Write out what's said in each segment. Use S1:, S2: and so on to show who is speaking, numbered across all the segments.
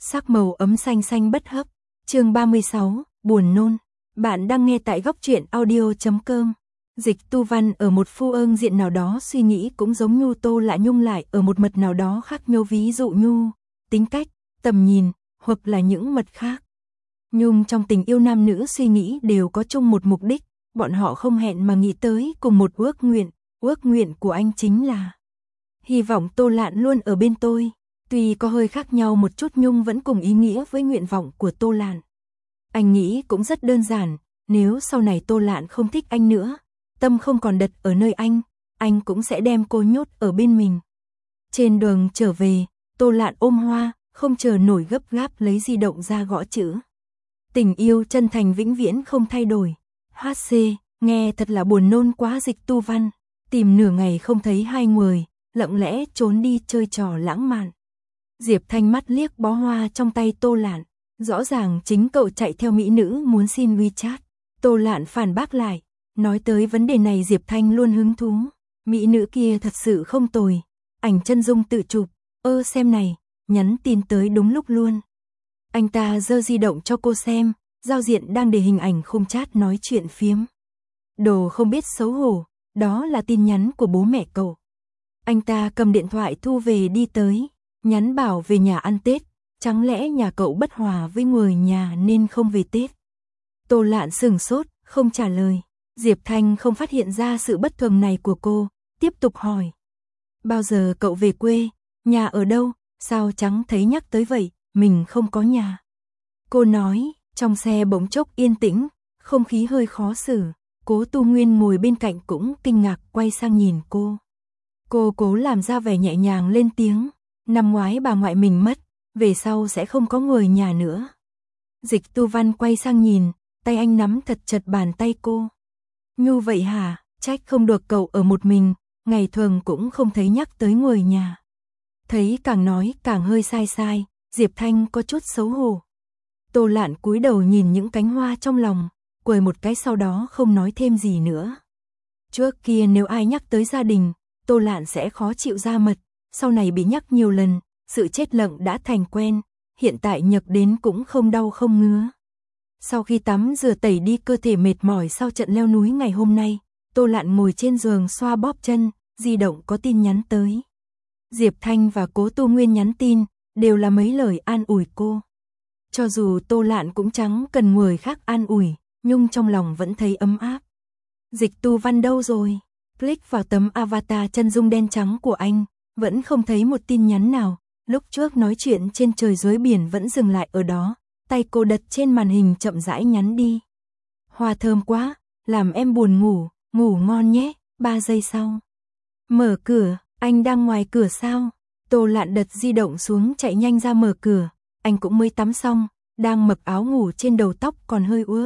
S1: Sắc màu ấm xanh xanh bất hấp. Chương 36, buồn nôn. Bạn đang nghe tại góc truyện audio.com. Dịch Tu Văn ở một phương diện nào đó suy nghĩ cũng giống Nhu, Tô Lạ Nhung lại ở một mặt nào đó khác nhau, ví dụ Nhu, tính cách, tầm nhìn, hoặc là những mặt khác. Nhung trong tình yêu nam nữ suy nghĩ đều có chung một mục đích, bọn họ không hẹn mà nghĩ tới cùng một ước nguyện của anh chính là hy vọng Tô Lạn luôn ở bên tôi. Tuy có hơi khác nhau một chút, Nhung vẫn cùng ý nghĩa với nguyện vọng của Tô Lạn. Anh nghĩ cũng rất đơn giản, nếu sau này Tô Lạn không thích anh nữa, tâm không còn đặt ở nơi anh cũng sẽ đem cô nhốt ở bên mình. Trên đường trở về, Tô Lạn ôm hoa, không chờ nổi gấp gáp lấy di động ra gõ chữ. Tình yêu chân thành vĩnh viễn không thay đổi. HC, nghe thật là buồn nôn quá. Dịch Tu Văn, tìm nửa ngày không thấy hai người, lặng lẽ trốn đi chơi trò lãng mạn. Diệp Thanh mắt liếc bó hoa trong tay Tô Lạn, rõ ràng chính cậu chạy theo mỹ nữ muốn xin WeChat. Tô Lạn phản bác lại, nói tới vấn đề này Diệp Thanh luôn hứng thú. Mỹ nữ kia thật sự không tồi, ảnh chân dung tự chụp, xem này, nhắn tin tới đúng lúc luôn. Anh ta giơ di động cho cô xem, giao diện đang để hình ảnh khung chat nói chuyện phiếm. Đồ không biết xấu hổ, đó là tin nhắn của bố mẹ cậu. Anh ta cầm điện thoại thu về đi tới, nhắn bảo về nhà ăn Tết, chẳng lẽ nhà cậu bất hòa với người nhà nên không về Tết? Tô Lạn sửng sốt, không trả lời. Diệp Thanh không phát hiện ra sự bất thường này của cô, tiếp tục hỏi. Bao giờ cậu về quê, nhà ở đâu, sao chẳng thấy nhắc tới vậy, mình không có nhà. Cô nói, trong xe bỗng chốc yên tĩnh, không khí hơi khó xử. Cố Tu Nguyên ngồi bên cạnh cũng kinh ngạc quay sang nhìn cô. Cô cố làm ra vẻ nhẹ nhàng lên tiếng, năm ngoái bà ngoại mình mất, về sau sẽ không có người nhà nữa. Dịch Tu Văn quay sang nhìn, tay anh nắm thật chặt bàn tay cô. Nhu vậy hả, trách không được cậu ở một mình, ngày thường cũng không thấy nhắc tới người nhà. Thấy càng nói càng hơi sai, Diệp Thanh có chút xấu hổ. Tô Lạn cúi đầu nhìn những cánh hoa trong lòng, cười một cái sau đó không nói thêm gì nữa. Trước kia nếu ai nhắc tới gia đình, Tô Lạn sẽ khó chịu ra mặt, sau này bị nhắc nhiều lần, sự chết lặng đã thành quen, hiện tại nhắc đến cũng không đau không ngứa. Sau khi tắm rửa tẩy đi cơ thể mệt mỏi sau trận leo núi ngày hôm nay, Tô Lạn ngồi trên giường xoa bóp chân, di động có tin nhắn tới. Diệp Thanh và Cố Tu Nguyên nhắn tin, đều là mấy lời an ủi cô. Cho dù Tô Lạn cũng chẳng cần người khác an ủi, nhưng trong lòng vẫn thấy ấm áp. Dịch Tu Văn đâu rồi? Click vào tấm avatar chân dung đen trắng của anh, vẫn không thấy một tin nhắn nào. Lúc trước nói chuyện trên trời dưới biển vẫn dừng lại ở đó, tay cô đặt trên màn hình chậm rãi nhắn đi. Hoa thơm quá, làm em buồn ngủ, ngủ ngon nhé. 3 giây sau. Mở cửa, anh đang ngoài cửa sao? Tô Lạn đặt di động xuống chạy nhanh ra mở cửa, anh cũng mới tắm xong, đang mặc áo ngủ trên đầu tóc còn hơi ướt.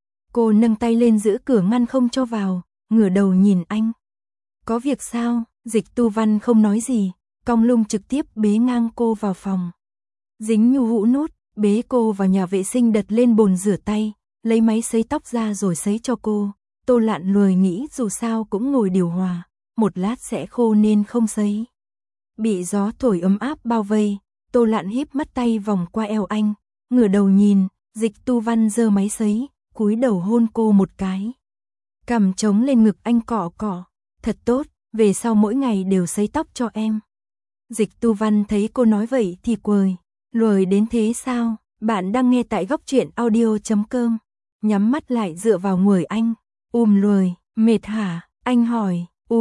S1: Cô nâng tay lên giữ cửa ngăn không cho vào, ngửa đầu nhìn anh. Có việc sao? Dịch Tu Văn không nói gì, cong lưng trực tiếp bế ngang cô vào phòng. Dính Nhu hũ nút, bế cô vào nhà vệ sinh đặt lên bồn rửa tay, lấy máy sấy tóc ra rồi sấy cho cô. Tô Lạn lười nghĩ dù sao cũng ngồi điều hòa, một lát sẽ khô nên không sấy. Bị gió thổi ấm áp bao vây, Tô Lạn híp mắt tay vòng qua eo anh, ngửa đầu nhìn, Dịch Tu Văn giơ máy sấy, cúi đầu hôn cô một cái. Cằm chống lên ngực anh cọ cọ, thật tốt, về sau mỗi ngày đều sấy tóc cho em. Dịch Tu Văn thấy cô nói vậy thì cười, lười đến thế sao? Bạn đang nghe tại góc truyện audio.com. Nhắm mắt lại dựa vào người anh, lười, mệt hả? Anh hỏi,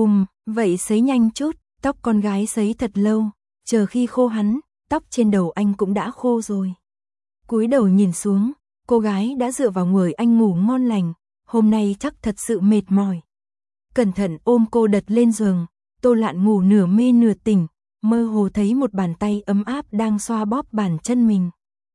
S1: vậy sấy nhanh chút, tóc con gái sấy thật lâu, chờ khi khô hắn, tóc trên đầu anh cũng đã khô rồi. Cúi đầu nhìn xuống, cô gái đã dựa vào người anh ngủ ngon lành, hôm nay chắc thật sự mệt mỏi. Cẩn thận ôm cô đặt lên giường, Tô Lạn ngủ nửa mê nửa tỉnh, mơ hồ thấy một bàn tay ấm áp đang xoa bóp bàn chân mình.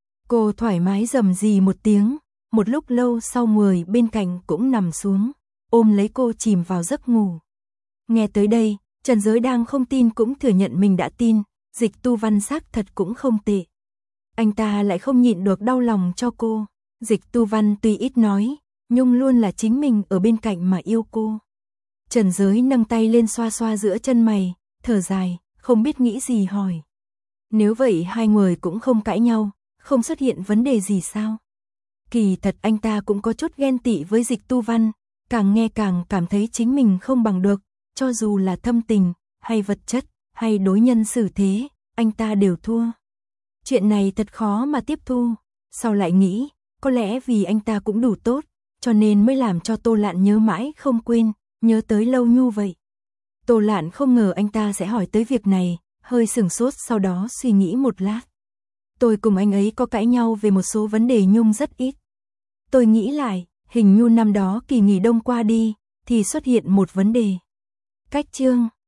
S1: Cô thoải mái rầm rì một tiếng, một lúc lâu sau người bên cạnh cũng nằm xuống, ôm lấy cô chìm vào giấc ngủ. Nghe tới đây, Trần Giới đang không tin cũng thừa nhận mình đã tin, Dịch Tu Văn xác thật cũng không tệ. Anh ta lại không nhịn được đau lòng cho cô. Dịch Tu Văn tuy ít nói, nhưng luôn là chính mình ở bên cạnh mà yêu cô. Trần Giới nâng tay lên xoa xoa giữa chân mày, thở dài, không biết nghĩ gì hỏi. Nếu vậy hai người cũng không cãi nhau, không xuất hiện vấn đề gì sao? Kỳ thật anh ta cũng có chút ghen tị với Dịch Tu Văn, càng nghe càng cảm thấy chính mình không bằng được, cho dù là thâm tình, hay vật chất, hay đối nhân xử thế, anh ta đều thua. Chuyện này thật khó mà tiếp thu, sau lại nghĩ, có lẽ vì anh ta cũng đủ tốt, cho nên mới làm cho Tô Lạn nhớ mãi không quên, nhớ tới Lâu Nhu vậy. Tô Lạn không ngờ anh ta sẽ hỏi tới việc này, hơi sửng sốt sau đó suy nghĩ một lát. Tôi cùng anh ấy có cãi nhau về một số vấn đề Nhung rất ít. Tôi nghĩ lại, hình như năm đó kỳ nghỉ đông qua đi, thì xuất hiện một vấn đề. Cách chương